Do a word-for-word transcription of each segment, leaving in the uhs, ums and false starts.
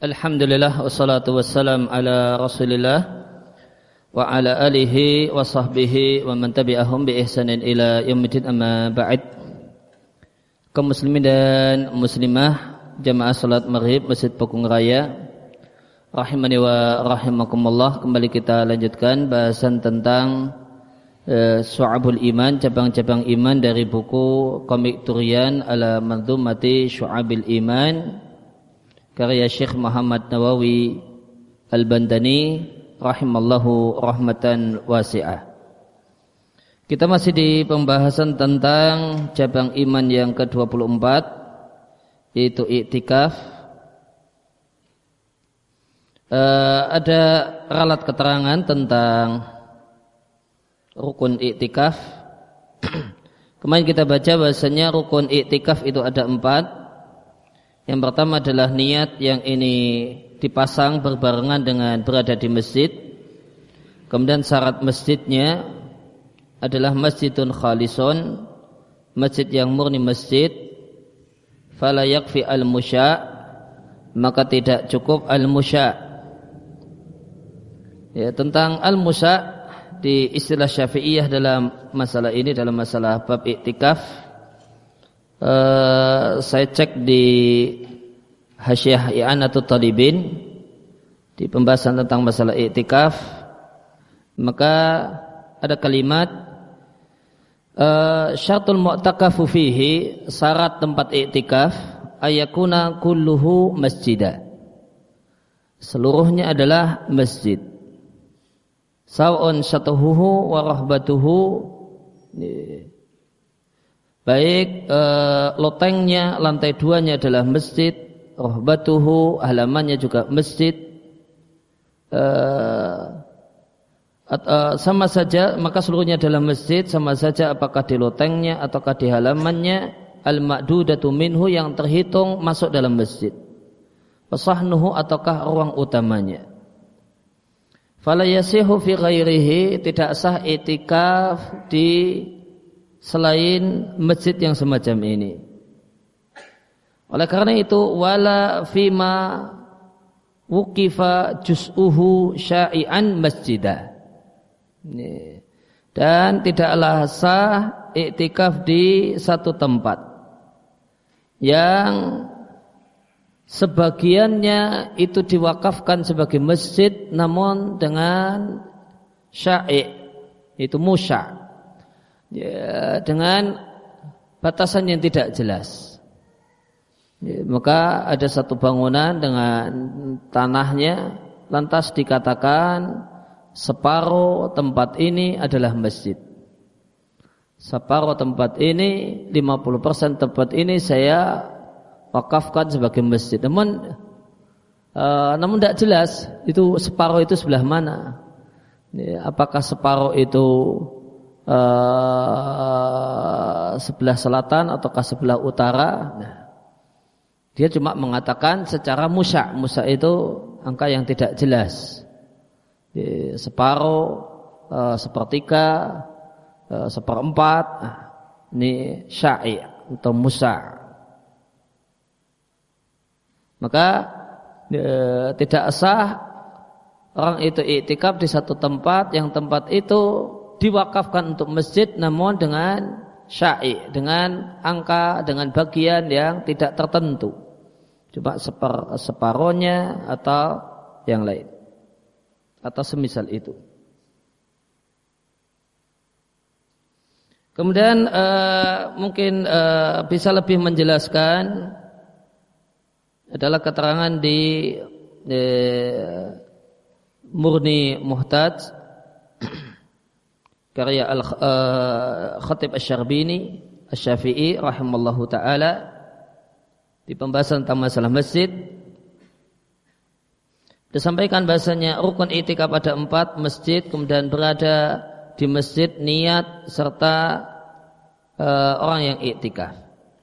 Alhamdulillah wassalatu wassalam ala Rasulillah wa ala alihi wa sahbihi wa man tabi'ahum bi ihsanin ila yaumiddin, amma ba'd. Kaum muslimin dan muslimah jamaah salat maghrib Masjid Pakung Raya rahimani wa rahimakumullah, kembali kita lanjutkan bahasan tentang uh, Syu'abul Iman, cabang-cabang iman dari buku komik Turian ala Manzumati Syu'abil Iman karya Syekh Muhammad Nawawi Al-Bandani rahimallahu rahmatan wasi'ah. Kita masih di pembahasan tentang cabang iman yang ke dua puluh empat, yaitu i'tikaf. Uh, ada ralat keterangan tentang rukun i'tikaf. Kemarin kita baca bahasanya rukun i'tikaf itu ada empat. Yang pertama adalah niat, yang ini dipasang berbarengan dengan berada di masjid. Kemudian syarat masjidnya adalah masjidun khalisun, masjid yang murni masjid. Fala yakfi al-musya', maka tidak cukup al-musya'. Ya, tentang al-musya' di istilah Syafi'iyah dalam masalah ini, dalam masalah bab i'tikaf, Uh, saya cek di Hasyiah I'anatul Talibin di pembahasan tentang masalah i'tikaf, maka ada kalimat uh, syartul mu'takafu fihi, syarat tempat i'tikaf ayakuna kulluhu masjidah, seluruhnya adalah masjid. Saw'un syatuhuhu wa rahbatuhu, baik e, lotengnya, lantai duanya adalah masjid, rohbatuhu, halamannya juga masjid, e, at, e, sama saja, maka seluruhnya adalah masjid, sama saja apakah di lotengnya ataukah di halamannya. Al-ma'dudatu minhu, yang terhitung masuk dalam masjid. Fasahnuhu, ataukah ruang utamanya. Fala yasihu fi ghairihi, tidak sah i'tikaf di selain masjid yang semacam ini. Oleh karena itu, wala fima wuqifa juz'uhu sya'i'an masjidah, dan tidaklah sah i'tikaf di satu tempat yang sebagiannya itu diwakafkan sebagai masjid namun dengan sya'i', itu musya', ya, dengan batasan yang tidak jelas. Ya, maka ada satu bangunan dengan tanahnya, lantas dikatakan separuh tempat ini adalah masjid, separuh tempat ini, lima puluh persen tempat ini saya wakafkan sebagai masjid. Namun uh, namun tidak jelas itu separuh itu sebelah mana. Ya, apakah separuh itu Uh, sebelah selatan ataukah sebelah utara? Nah, dia cuma mengatakan secara musya'. Musya' itu angka yang tidak jelas. Di separuh, uh, sepertiga, uh, seperempat. Nah, ini sya'i' atau musya'. Maka uh, tidak sah orang itu i'tikaf di satu tempat yang tempat itu diwakafkan untuk masjid namun dengan sya'i', dengan angka, dengan bagian yang tidak tertentu, cuma separ, separohnya atau yang lain atau semisal itu. Kemudian uh, mungkin uh, bisa lebih menjelaskan adalah keterangan di, di Murni Muhtaj karya Al-Khatib Asy-Syarbini Asy-Syafi'i rahimallahu ta'ala di pembahasan tentang masalah masjid. Disampaikan bahasanya rukun i'tikaf ada empat, masjid, kemudian berada di masjid, niat, serta uh, orang yang i'tikaf.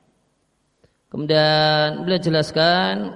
Kemudian beliau jelaskan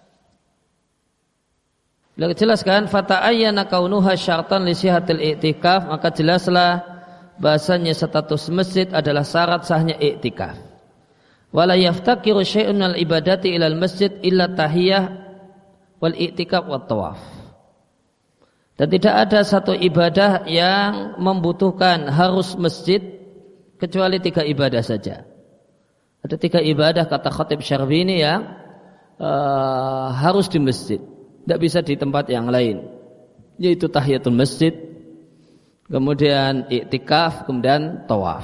Beliau jelaskan fata'ayyana kaunuha syartan li sihatil i'tikaf, maka jelaslah bahasanya status masjid adalah syarat sahnya i'tikaf. Wala yaftakiru syai'un al ibadati ilal masjid illa tahiyah wal i'tikaf wat tawaf. Dan tidak ada satu ibadah yang membutuhkan harus masjid kecuali tiga ibadah saja. Ada tiga ibadah kata Khatib Syarbini yang uh, harus di masjid, tidak bisa di tempat yang lain, yaitu tahiyatul masjid, kemudian i'tikaf, kemudian tawaf.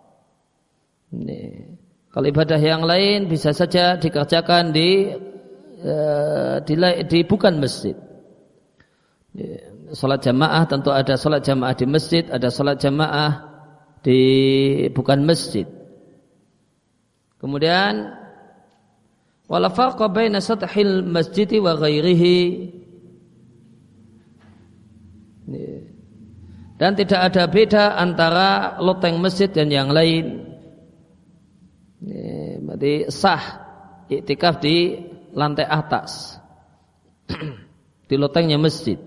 Ini. Kalau ibadah yang lain bisa saja dikerjakan di, uh, di, di bukan masjid. Salat jamaah tentu ada salat jamaah di masjid, ada salat jamaah di bukan masjid. Kemudian wala farqa baina sathil masjid wa ghairihi. Dan tidak ada beda antara loteng masjid dan yang lain. Ini berarti sah iktikaf di lantai atas di lotengnya masjid.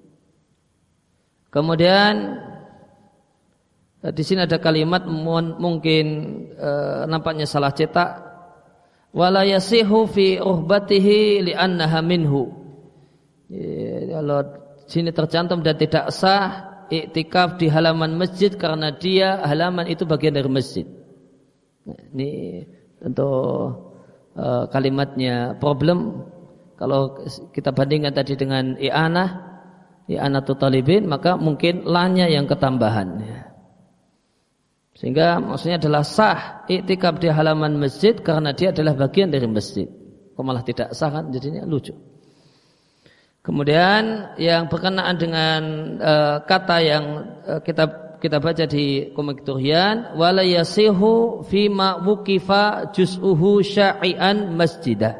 Kemudian di sini ada kalimat mungkin e, nampaknya salah cetak. Wala yasihu fi ruhbatihi li'annaha minhu. Kalau sini tercantum dan tidak sah iktikaf di halaman masjid karena dia halaman itu bagian dari masjid. Ini tentu e, kalimatnya problem. Kalau kita bandingkan tadi dengan i'anah i'anatul talibin, maka mungkin lanya yang ketambahan. Sehingga maksudnya adalah sah iktikaf di halaman masjid karena dia adalah bagian dari masjid. Kok malah tidak sah kan, jadinya lucu. Kemudian yang berkenaan dengan uh, kata yang uh, kita kita baca di Komik Turyan, wala yasihu fima wuqifa juz'uhu sya'ian masjidah.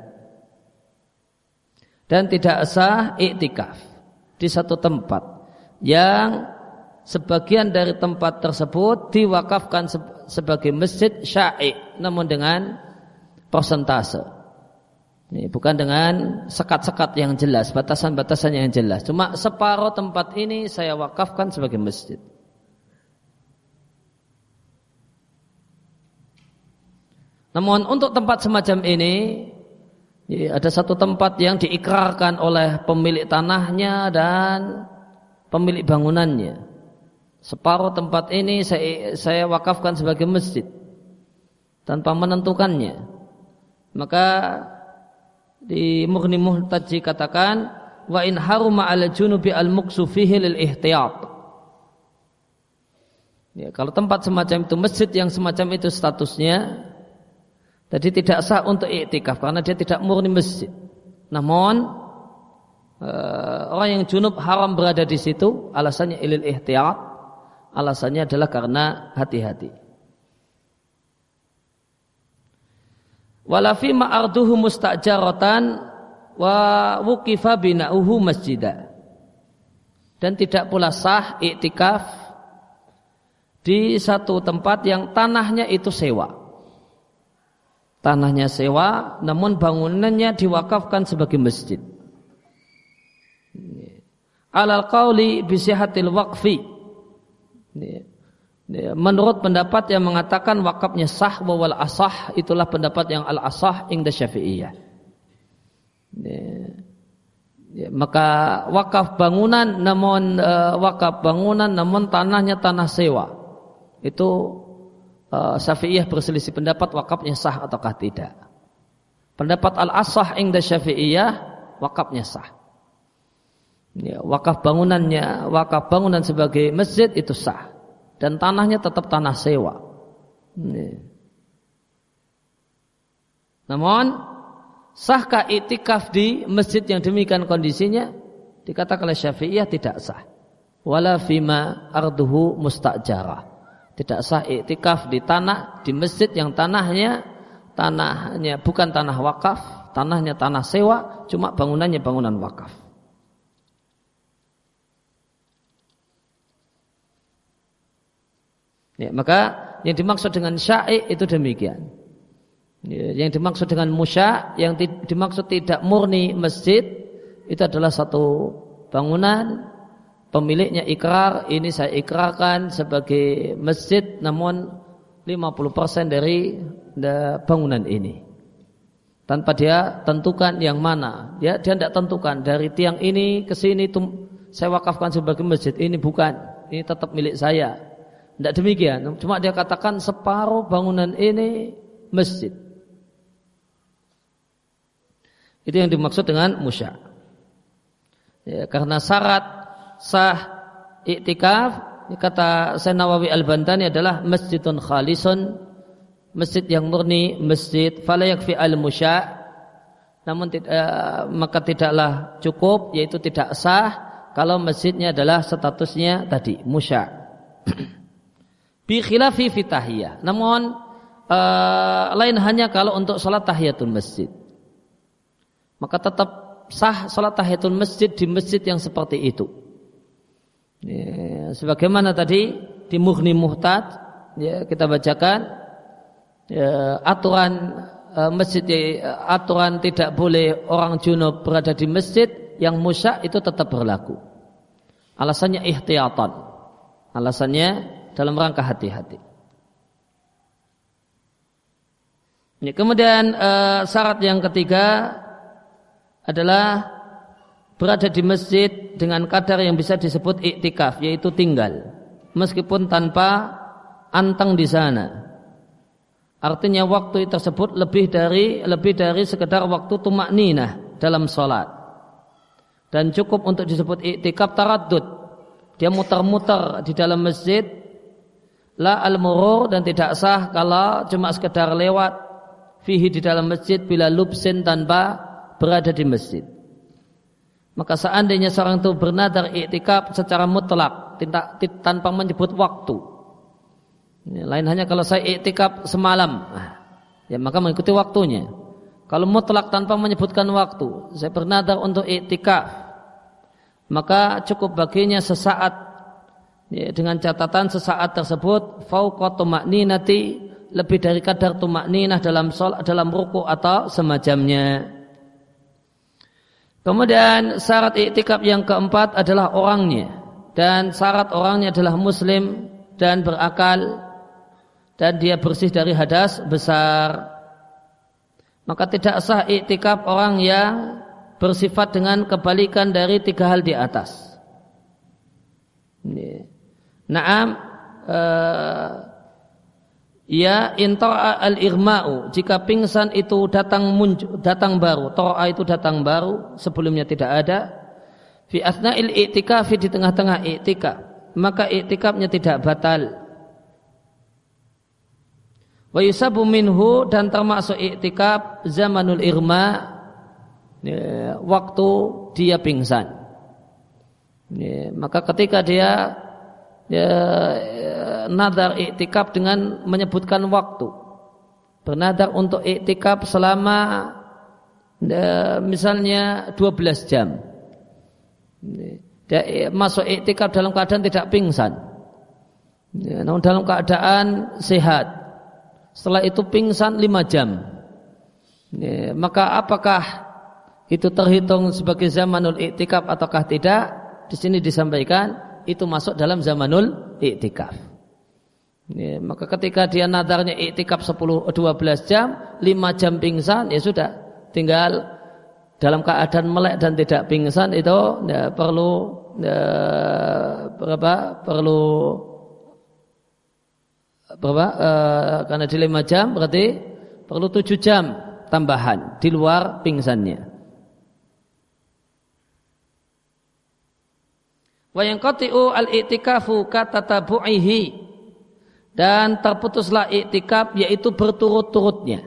Dan tidak sah iktikaf di satu tempat yang sebagian dari tempat tersebut diwakafkan sebagai masjid syai', namun dengan persentase. Ini bukan dengan sekat-sekat yang jelas, batasan-batasan yang jelas. Cuma separuh tempat ini saya wakafkan sebagai masjid. Namun untuk tempat semacam ini, ya, ada satu tempat yang diikrarkan oleh pemilik tanahnya dan pemilik bangunannya. Separuh tempat ini saya, saya wakafkan sebagai masjid tanpa menentukannya. Maka di Mughni Muhtaji katakan, wa in haruma ala junubi al muqsu fihi lil ihtiyat. Ya, kalau tempat semacam itu, masjid yang semacam itu statusnya, jadi tidak sah untuk iktikaf karena dia tidak murni masjid. Namun uh, orang yang junub haram berada di situ, alasannya ilil ihtiyat, alasannya adalah karena hati-hati. Wala fi ma'arduhu mustajaratan wa wuqifa bina'uhu masjidah. Dan tidak pula sah iktikaf di satu tempat yang tanahnya itu sewa. Tanahnya sewa, namun bangunannya diwakafkan sebagai masjid. Alal qauli bisihatil waqfi. Menurut pendapat yang mengatakan wakafnya sah wal asah, itulah pendapat yang al asah inda Syafi'iyah. Maka wakaf bangunan namun uh, wakaf bangunan namun tanahnya tanah sewa. Itu Syafi'iyah berselisih pendapat wakafnya sah ataukah tidak. Pendapat al-asah inda Syafi'iyah wakafnya sah. Ya, wakaf bangunannya, wakaf bangunan sebagai masjid itu sah dan tanahnya tetap tanah sewa. Ya. Namun sahkah iktikaf di masjid yang demikian kondisinya? Dikatakan oleh Syafi'iyah tidak sah. Wala fima arduhu mustajarah. Tidak sah iktikaf di tanah, di masjid yang tanahnya tanahnya bukan tanah wakaf, tanahnya tanah sewa, cuma bangunannya bangunan wakaf. Ya, maka yang dimaksud dengan syai' itu demikian. Ya, yang dimaksud dengan musya', yang ti- dimaksud tidak murni masjid, itu adalah satu bangunan. Pemiliknya ikrar, ini saya ikrarkan sebagai masjid, namun lima puluh persen dari bangunan ini. tanpa dia tentukan yang mana. Dia dia tidak tentukan dari tiang ini ke sini itu saya wakafkan sebagai masjid, ini bukan, ini tetap milik saya. Tidak demikian. Cuma dia katakan separuh bangunan ini masjid. Itu yang dimaksud dengan musya'. Ya, karena syarat sah i'tikaf, kata Syekh Nawawi Al-Bantani adalah masjidun khalisun, masjid yang murni, masjid fala yakfi al-musya', namun uh, maka tidaklah cukup, yaitu tidak sah kalau masjidnya adalah statusnya tadi musya'. Bi khilafi fi tahiyah, namun uh, lain hanya kalau untuk salat tahiyatul masjid, maka tetap sah salat tahiyatul masjid di masjid yang seperti itu. Ya, sebagaimana tadi di Mughni Muhtad, ya, kita bacakan ya, aturan uh, masjid, ya, aturan tidak boleh orang junub berada di masjid yang musya' itu tetap berlaku. Alasannya ihtiyatan, alasannya dalam rangka hati-hati. Ya, kemudian uh, syarat yang ketiga adalah berada di masjid dengan kadar yang bisa disebut iktikaf, yaitu tinggal meskipun tanpa anteng di sana. Artinya waktu tersebut lebih dari lebih dari sekedar waktu tumakninah dalam sholat, dan cukup untuk disebut iktikaf taraddud. Dia muter-muter di dalam masjid, la al-murur, dan tidak sah kalau cuma sekedar lewat fihi di dalam masjid bila lubsin, tanpa berada di masjid. Maka seandainya seorang itu bernadar iktikaf secara mutlak tanpa menyebut waktu, ya, lain hanya kalau saya iktikaf semalam, ya maka mengikuti waktunya. Kalau mutlak tanpa menyebutkan waktu, saya bernadar untuk iktikaf, maka cukup baginya sesaat, ya, dengan catatan sesaat tersebut fauqa tuma'ninati, lebih dari kadar tumakninah dalam sholat, dalam ruku atau semacamnya. Kemudian syarat iktikaf yang keempat adalah orangnya, dan syarat orangnya adalah muslim dan berakal, dan dia bersih dari hadas besar. Maka tidak sah iktikaf orang yang bersifat dengan kebalikan dari tiga hal di atas. Naam, uh, ya inta'a al-irma'u, jika pingsan itu datang muncul, datang baru, ta'a itu datang baru, sebelumnya tidak ada, fi athna'il i'tikaf, di tengah-tengah i'tikaf, maka i'tikafnya tidak batal. Wa yusabu minhu, dan termasuk i'tikaf zamanul irma', ya, waktu dia pingsan. Ya, maka ketika dia ya, nadar iktikaf dengan menyebutkan waktu, bernadar untuk iktikaf selama ya, misalnya dua belas jam, dia masuk iktikaf dalam keadaan tidak pingsan, ya, namun dalam keadaan sehat, setelah itu pingsan lima jam, ya, maka apakah itu terhitung sebagai zamanul iktikaf ataukah tidak? Di sini disampaikan itu masuk dalam zamanul iktikaf. Ya, maka ketika dia nadarnya iktikaf sepuluh dua belas jam, lima jam pingsan, ya sudah, tinggal dalam keadaan melek dan tidak pingsan itu ya, perlu ya, berapa? Perlu berapa? E, karena di lima jam berarti perlu tujuh jam tambahan di luar pingsannya. Wa yanqati'u al-i'tikafu katatabu'ihi, dan terputuslah i'tikaf yaitu berturut-turutnya.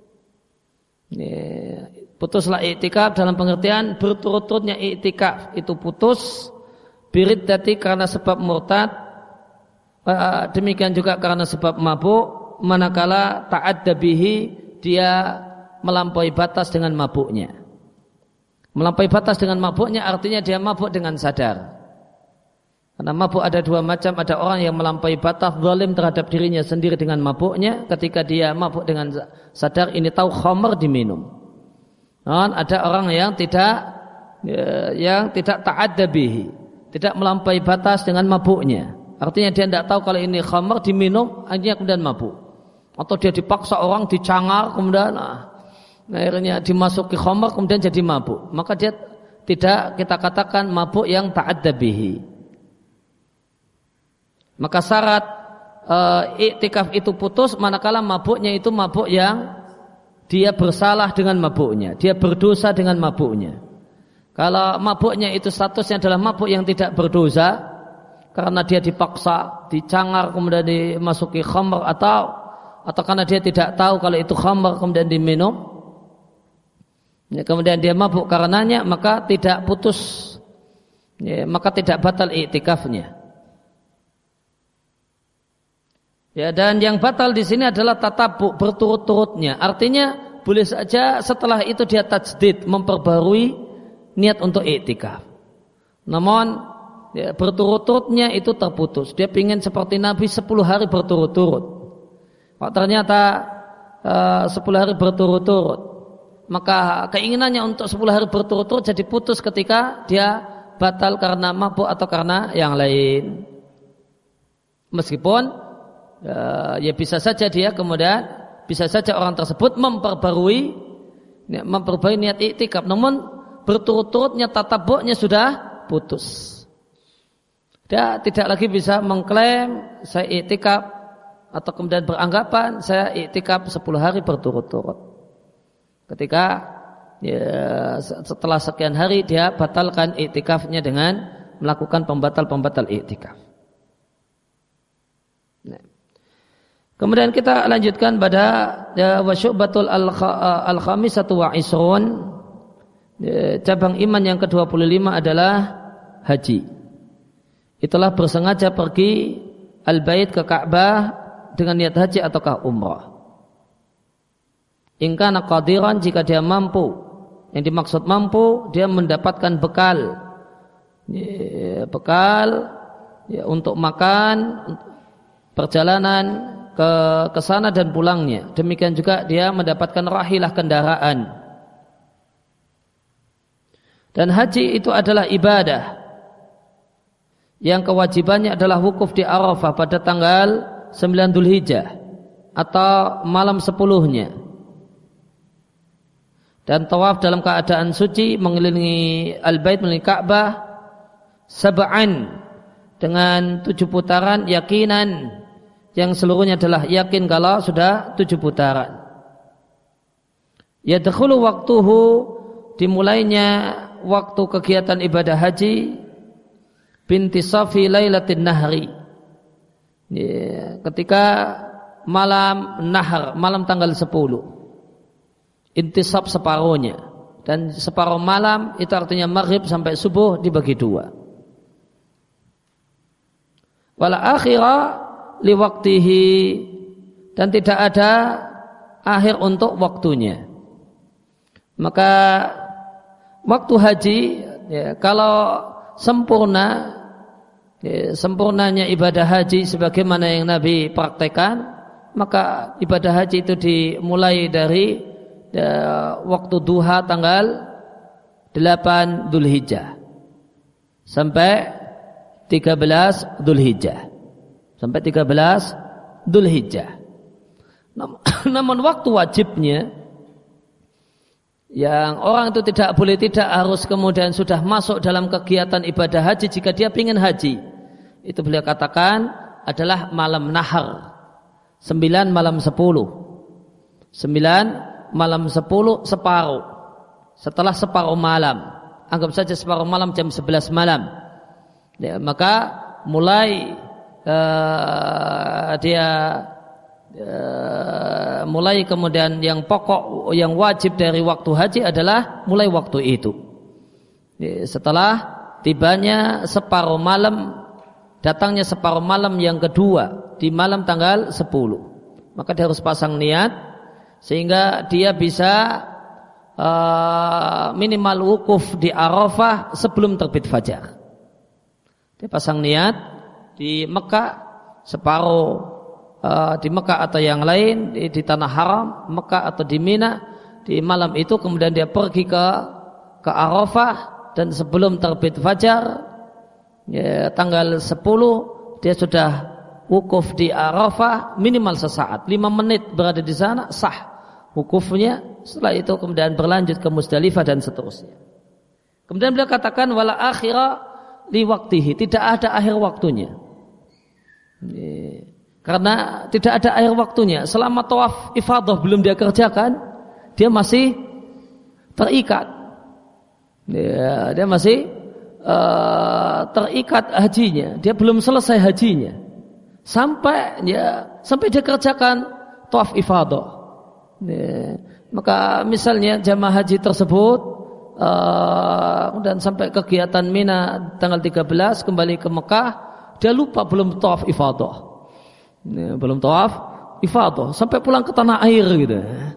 Ya, putuslah i'tikaf dalam pengertian berturut-turutnya i'tikaf itu putus biriddati karena sebab murtad, demikian juga karena sebab mabuk, manakala ta'adda bihi, dia melampaui batas dengan mabuknya. Melampaui batas dengan mabuknya artinya dia mabuk dengan sadar. Karena mabuk ada dua macam, ada orang yang melampaui batas zalim terhadap dirinya sendiri dengan mabuknya, ketika dia mabuk dengan sadar, ini tahu khamr diminum. Dan ada orang yang tidak yang tidak ta'adda bihi, tidak melampaui batas dengan mabuknya. Artinya dia tidak tahu kalau ini khamr diminum, akhirnya kemudian mabuk. Atau dia dipaksa orang, dicangar, kemudian nah, akhirnya dimasuki khamar kemudian jadi mabuk, maka dia tidak kita katakan mabuk yang ta'adda bihi. Maka syarat e, iktikaf itu putus manakala mabuknya itu mabuk yang dia bersalah dengan mabuknya, dia berdosa dengan mabuknya. Kalau mabuknya itu statusnya adalah mabuk yang tidak berdosa karena dia dipaksa, dicangar kemudian dimasuki khamr, atau atau karena dia tidak tahu kalau itu khamr kemudian diminum, ya, kemudian dia mabuk karenanya, maka tidak putus, ya, maka tidak batal iktikafnya. Ya, dan yang batal di sini adalah tatabuk, berturut-turutnya. Artinya boleh saja setelah itu dia tajdid, memperbarui niat untuk iktikaf. Namun ya, berturut-turutnya itu terputus. Dia ingin seperti Nabi sepuluh hari berturut-turut. Kok ternyata uh, sepuluh hari berturut-turut, maka keinginannya untuk sepuluh hari berturut-turut jadi putus ketika dia batal karena mabuk atau karena yang lain. Meskipun uh, ya bisa saja dia kemudian bisa saja orang tersebut memperbarui ya, memperbarui niat iktikaf, namun berturut-turutnya tatabuknya sudah putus. Dia tidak lagi bisa mengklaim saya iktikaf atau kemudian beranggapan saya iktikaf sepuluh hari berturut-turut. Ketika ya, setelah sekian hari dia batalkan iktikafnya dengan melakukan pembatal-pembatal iktikaf. Nah. Kemudian kita lanjutkan pada ya, wa syu'batul al-khamisatu wa isrun. Ya, cabang iman yang kedua puluh lima adalah haji. Itulah bersengaja pergi al-bait ke Ka'bah dengan niat haji ataukah umrah. In kana qadiran, jika dia mampu. Yang dimaksud mampu, dia mendapatkan bekal. Ya, bekal ya, untuk makan, perjalanan ke ke sana dan pulangnya. Demikian juga dia mendapatkan rahilah kendaraan. Dan haji itu adalah ibadah yang kewajibannya adalah wukuf di Arafah pada tanggal sembilan Dzulhijjah atau malam sepuluhnya, dan tawaf dalam keadaan suci mengelilingi al-bait, mengelilingi Ka'bah sab'an dengan tujuh putaran yakinan, yang seluruhnya adalah yakin kalau sudah tujuh putaran. Yadkhulu waktuhu, dimulainya waktu kegiatan ibadah haji bintisafi lailatin nahri, ya, ketika malam nahar, malam tanggal sepuluh, intisab separuhnya, dan separuh malam itu artinya maghrib sampai subuh dibagi dua. Wala akhira liwaktihi, dan tidak ada akhir untuk waktunya. Maka waktu haji ya, kalau sempurna, ya, sempurnanya ibadah haji sebagaimana yang Nabi praktekkan, maka ibadah haji itu dimulai dari ya, waktu duha tanggal delapan Dzulhijjah sampai tiga belas Dzulhijjah sampai tiga belas Dzulhijjah. Namun, namun waktu wajibnya yang orang itu tidak boleh tidak harus kemudian sudah masuk dalam kegiatan ibadah haji jika dia ingin haji. Itu beliau katakan adalah malam nahar, sembilan malam sepuluh, sembilan malam sepuluh separuh, setelah separuh malam, anggap saja separuh malam jam sebelas malam ya, maka mulai uh, dia uh, mulai kemudian yang pokok, yang wajib dari waktu haji adalah mulai waktu itu ya, setelah tibanya separuh malam, datangnya separuh malam yang kedua di malam tanggal sepuluh, maka dia harus pasang niat sehingga dia bisa uh, minimal wukuf di Arafah sebelum terbit fajar. Dia pasang niat di Mekah separuh uh, di Mekah atau yang lain di, di tanah haram Mekah atau di Mina di malam itu, kemudian dia pergi ke ke Arafah, dan sebelum terbit fajar ya, tanggal sepuluh dia sudah wukuf di Arafah minimal sesaat, lima menit berada di sana sah wukufnya, setelah itu kemudian berlanjut ke Musdalifah dan seterusnya. Kemudian beliau katakan wala akhira li waktihi, tidak ada akhir waktunya. Karena tidak ada akhir waktunya. Selama tawaf ifadah belum dia kerjakan, dia masih terikat. Dia, dia masih uh, terikat hajinya. Dia belum selesai hajinya. Sampai ya, sampai dia kerjakan tawaf ifadah. Ya, maka misalnya jamaah haji tersebut uh, dan sampai kegiatan Mina tanggal tiga belas kembali ke Mekah, dia lupa belum tawaf ifadah. Ya, belum tawaf ifadah sampai pulang ke tanah air gitu.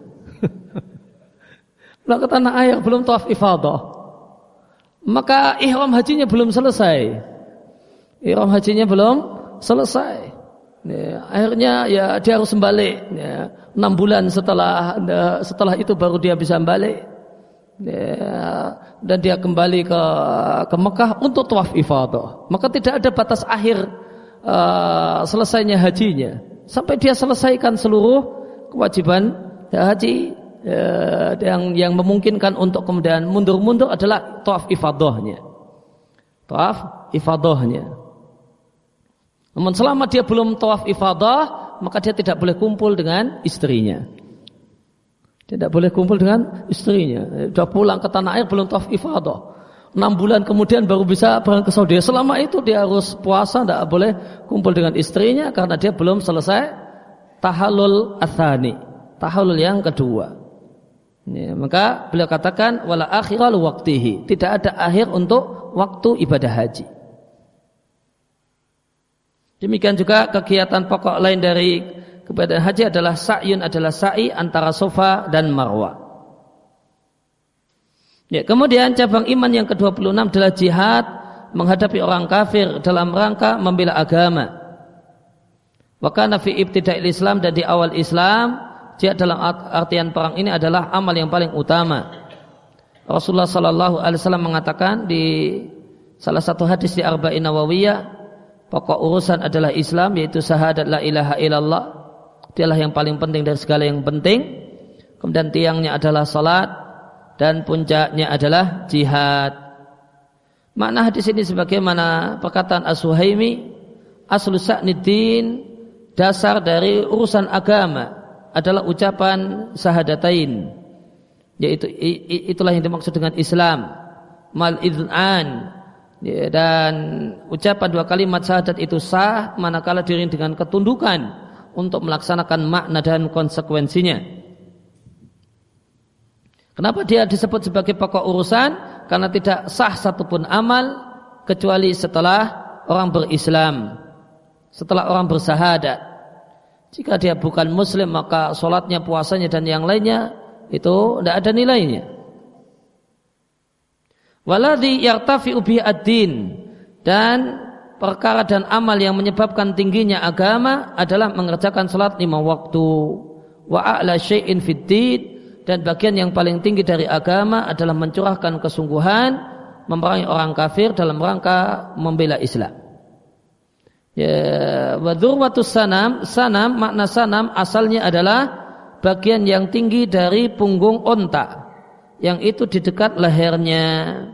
Pulang ke tanah air belum tawaf ifadah. Maka ihram hajinya belum selesai. Ihram hajinya belum selesai. Ya, akhirnya ya dia harus balik. Ya, enam bulan setelah setelah itu baru dia bisa balik. Ya, dan dia kembali ke ke Mekah untuk tawaf ifadah. Maka tidak ada batas akhir Uh, selesainya hajinya sampai dia selesaikan seluruh kewajiban ya, haji uh, yang yang memungkinkan untuk kemudian mundur-mundur adalah tawaf ifadahnya. Tawaf ifadahnya. Namun selama dia belum tawaf ifadah, maka dia tidak boleh kumpul dengan istrinya. Tidak boleh kumpul dengan istrinya. Sudah pulang ke tanah air belum tawaf ifadah. Enam bulan kemudian baru bisa berangkat ke Saudi. Selama itu dia harus puasa, tidak boleh kumpul dengan istrinya karena dia belum selesai tahallul atsani, tahallul yang kedua. Ya, maka beliau katakan wala akhiral waqtihi, tidak ada akhir untuk waktu ibadah haji. Demikian juga kegiatan pokok lain dari ibadah haji adalah sa'yun, adalah sa'i antara Safa dan Marwah. Ya, kemudian cabang iman yang ke dua puluh enam adalah jihad menghadapi orang kafir dalam rangka membela agama. Wa kana fi ibtida'il Islam, dan di awal Islam jihad dalam artian perang ini adalah amal yang paling utama. Rasulullah sallallahu alaihi wasallam mengatakan di salah satu hadis di Arba'in Nawawiyah, pokok urusan adalah Islam, yaitu syahadat la ilaha illallah. Dialah yang paling penting dari segala yang penting. Kemudian tiangnya adalah salat, dan puncaknya adalah jihad. Makna hadis ini sebagaimana perkataan As-Suhaimi, aslu sa'niddin, dasar dari urusan agama adalah ucapan syahadatain, yaitu itulah yang dimaksud dengan Islam, mal idzan, dan ucapan dua kalimat syahadat itu sah manakala diiringi dengan ketundukan untuk melaksanakan makna dan konsekuensinya. Kenapa dia disebut sebagai pokok urusan? Karena tidak sah satupun amal kecuali setelah orang berislam, setelah orang bersyahadat. Jika dia bukan muslim, maka sholatnya, puasanya dan yang lainnya itu tidak ada nilainya. Waladhi yartafi'u bihi ad-din, dan perkara dan amal yang menyebabkan tingginya agama adalah mengerjakan sholat lima waktu. Wa a'la syai'in fid din, dan bagian yang paling tinggi dari agama adalah mencurahkan kesungguhan memerangi orang kafir dalam rangka membela Islam. Ya, wa dzurwatus sanam, sanam, makna sanam asalnya adalah bagian yang tinggi dari punggung onta, yang itu di dekat lehernya.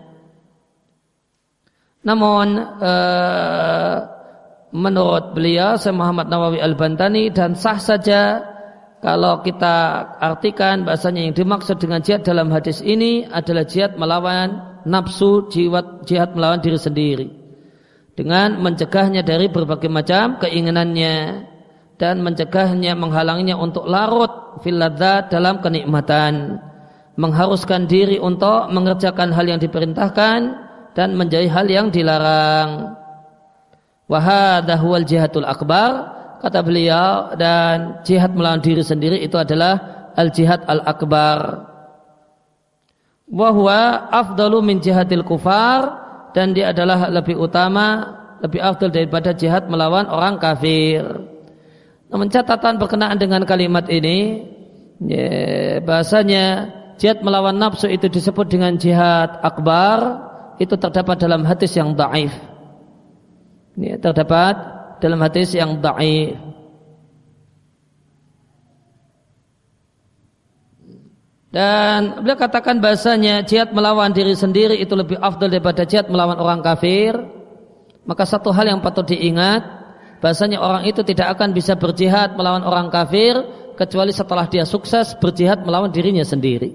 Namun eh, menurut beliau Syekh Muhammad Nawawi Al-Bantani, dan sah saja kalau kita artikan bahasanya yang dimaksud dengan jihad dalam hadis ini adalah jihad melawan nafsu, jihad, jihad melawan diri sendiri, dengan mencegahnya dari berbagai macam keinginannya dan mencegahnya, menghalanginya untuk larut fil ladzat, dalam kenikmatan, mengharuskan diri untuk mengerjakan hal yang diperintahkan dan menjauhi hal yang dilarang. Wa hadza huwal jihadul akbar, kata beliau, dan jihad melawan diri sendiri itu adalah al-jihad al-akbar. Wa huwa afdalu min jihadil kufar, dan dia adalah lebih utama, lebih afdal daripada jihad melawan orang kafir. Namun catatan berkenaan dengan kalimat ini, ya, bahasanya jihad melawan nafsu itu disebut dengan jihad akbar, itu terdapat dalam hadis yang dhaif. Ya, terdapat dalam hadis yang dhaif. Dan beliau katakan bahasanya jihad melawan diri sendiri itu lebih afdal daripada jihad melawan orang kafir. Maka satu hal yang patut diingat, bahasanya orang itu tidak akan bisa berjihad melawan orang kafir kecuali setelah dia sukses berjihad melawan dirinya sendiri.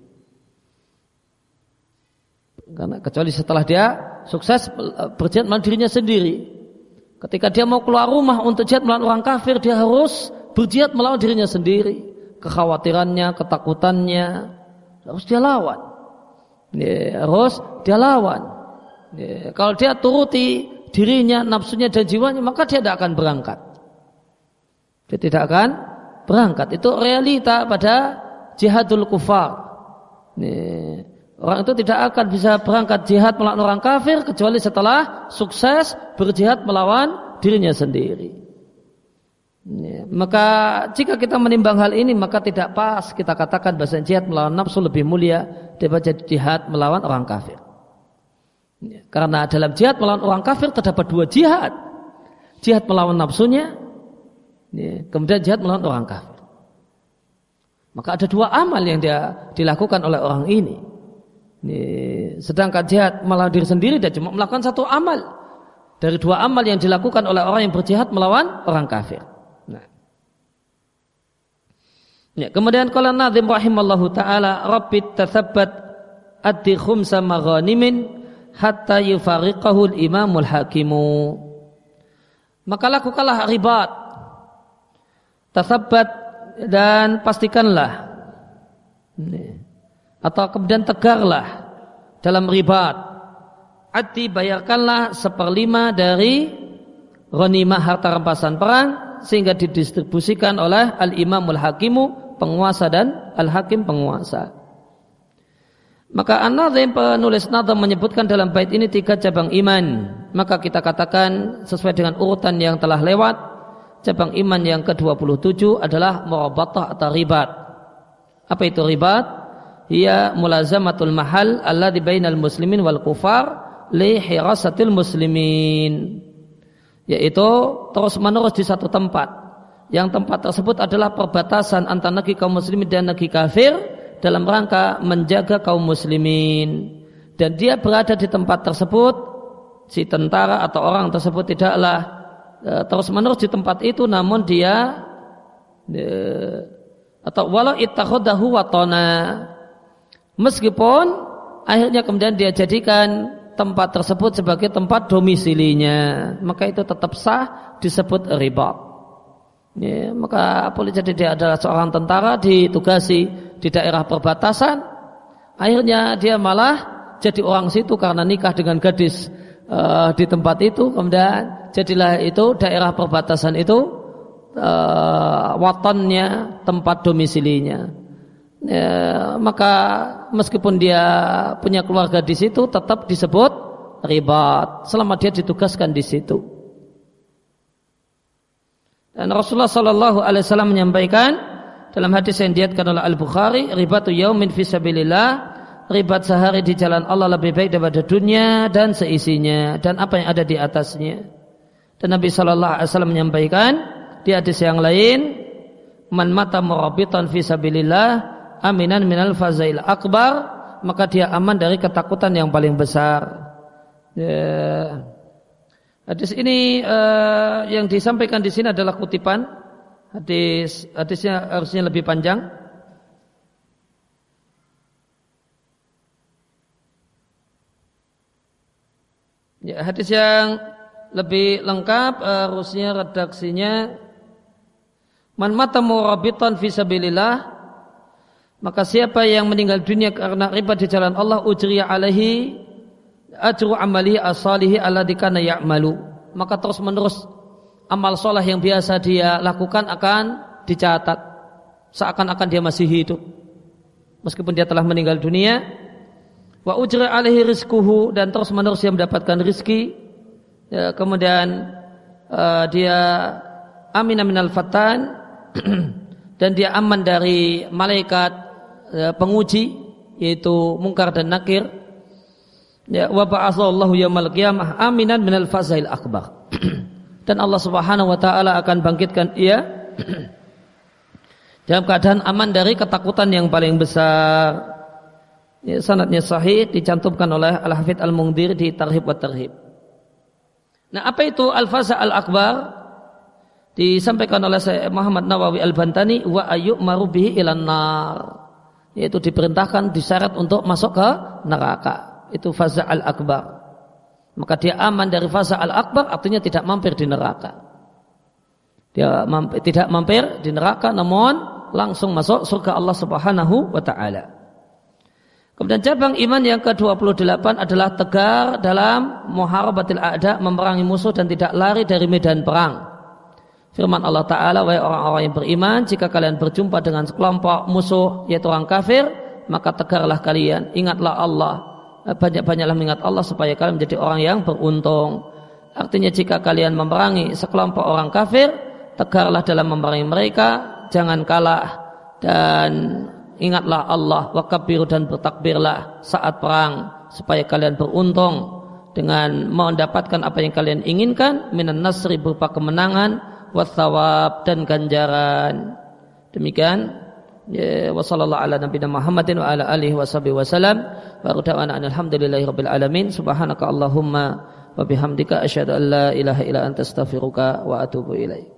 Karena kecuali setelah dia sukses berjihad melawan dirinya sendiri. Ketika dia mau keluar rumah untuk jihad melawan orang kafir, dia harus berjihad melawan dirinya sendiri. Kekhawatirannya, ketakutannya harus dia lawan. Ya, harus dia lawan. Ya, kalau dia turuti dirinya, nafsunya dan jiwanya, maka dia tidak akan berangkat. Dia tidak akan berangkat. Itu realita pada jihadul kufar. Ya, orang itu tidak akan bisa berangkat jihad melawan orang kafir kecuali setelah sukses berjihad melawan dirinya sendiri. Ya, maka jika kita menimbang hal ini, maka tidak pas kita katakan bahasa jihad melawan nafsu lebih mulia daripada jihad melawan orang kafir. Ya, karena dalam jihad melawan orang kafir terdapat dua jihad, jihad melawan nafsunya, ya, kemudian jihad melawan orang kafir. Maka ada dua amal yang dia dilakukan oleh orang ini. Ya, sedangkan jihad melawan diri sendiri dia cuma melakukan satu amal dari dua amal yang dilakukan oleh orang yang berjihad melawan orang kafir. Ya, kemudian qala Nazim rahimallahu taala rabbit tathabbat addi khumsa maghanimin hatta yufariqahu al-imamul hakimu. Maka lakukanlah ribat, tathabbat, dan pastikanlah, atau kemudian tegarlah dalam ribat. Addi, bayarkanlah seperlima dari ghanimah harta rampasan perang sehingga didistribusikan oleh al-imamul hakimu, penguasa, dan al-hakim, penguasa. Maka An-Nazim penulis Nazim menyebutkan dalam bait ini tiga cabang iman. Maka kita katakan sesuai dengan urutan yang telah lewat, cabang iman yang ke dua puluh tujuh adalah murabatah atau ribat. Apa itu ribat? Ia mulazamatul mahal alladzi bainal muslimin wal kufar li hirasatil muslimin. Yaitu terus menerus di satu tempat. Yang tempat tersebut adalah perbatasan antara negeri kaum muslimin dan negeri kafir dalam rangka menjaga kaum muslimin. Dan dia berada di tempat tersebut, si tentara atau orang tersebut tidaklah e, terus menerus di tempat itu, namun dia e, atau walau ittakhadahu watana, meskipun akhirnya kemudian dia jadikan tempat tersebut sebagai tempat domisilinya, maka itu tetap sah disebut ribat. Ya, maka boleh jadi dia adalah seorang tentara ditugasi di daerah perbatasan, akhirnya dia malah jadi orang situ karena nikah dengan gadis uh, di tempat itu, kemudian jadilah itu daerah perbatasan itu uh, watannya, tempat domisilinya. Ya, maka meskipun dia punya keluarga di situ tetap disebut ribat selama dia ditugaskan di situ. Dan Rasulullah Sallallahu Alaihi Wasallam menyampaikan dalam hadis yang diriwayatkan oleh Al-Bukhari, ribatu yaumin fi sabilillah, ribat sehari di jalan Allah lebih baik daripada dunia dan seisinya dan apa yang ada di atasnya. Dan Nabi Sallallahu Alaihi Wasallam menyampaikan di hadis yang lain, man mata murabitan fi sabilillah aminan minal fazail akbar, maka dia aman dari ketakutan yang paling besar. Ya. Hadis ini uh, yang disampaikan di sini adalah kutipan. Hadis hadisnya harusnya lebih panjang. Ya, hadis yang lebih lengkap uh, harusnya redaksinya man mata murabitan fi sabilillah, maka siapa yang meninggal dunia karena riba di jalan Allah, ujriya alaihi ajru amalihi as-salihi alladzi kana ya'malu, maka terus menerus amal soleh yang biasa dia lakukan akan dicatat seakan-akan dia masih hidup meskipun dia telah meninggal dunia. Wa ujra alaihi rizquhu, dan terus menerus dia mendapatkan rizki, ya, kemudian uh, dia amin minal fatan dan dia aman dari malaikat uh, penguji yaitu mungkar dan nakir. Ya, wa ba'atsallahu yaumal qiyamah aminan minal fazail akbar. Dan Allah Subhanahu wa taala akan bangkitkan ia dalam keadaan aman dari ketakutan yang paling besar. Ya, sanadnya sahih, dicantumkan oleh Al-Hafidz Al-Mundhir di Tarhib wa Tarhib. Nah, apa itu al-faza' al-akbar? Disampaikan oleh Syekh Muhammad Nawawi Al-Bantani, wa ayyu'maru bihi ilan nar, yaitu diperintahkan, disyarat untuk masuk ke neraka. Itu faza' al-akbar. Maka dia aman dari faza' al-akbar, artinya tidak mampir di neraka. Dia mampir, tidak mampir di neraka, namun langsung masuk surga Allah Subhanahu wa taala. Kemudian cabang iman yang ke dua puluh delapan adalah tegar dalam muharabatil a'da, memerangi musuh dan tidak lari dari medan perang. Firman Allah Ta'ala, wahai orang-orang yang beriman, jika kalian berjumpa dengan sekelompok musuh yaitu orang kafir, maka tegarlah kalian, ingatlah Allah, banyak-banyaklah mengingat Allah supaya kalian menjadi orang yang beruntung. Artinya jika kalian memerangi sekelompok orang kafir, tegarlah dalam memerangi mereka, jangan kalah, dan ingatlah Allah, wakabiru, dan bertakbirlah saat perang supaya kalian beruntung dengan mendapatkan apa yang kalian inginkan, minan nasri, berupa kemenangan, wathawab, dan ganjaran. Demikian ya, wa sallallahu ala nabiyina Muhammadin wa ala alihi washabihi wasallam wa rada'ana alhamdulillahi rabbil alamin. Subhanaka Allahumma wa bihamdika asyhadu an la ilaha illa anta astaghfiruka wa atubu ilaik.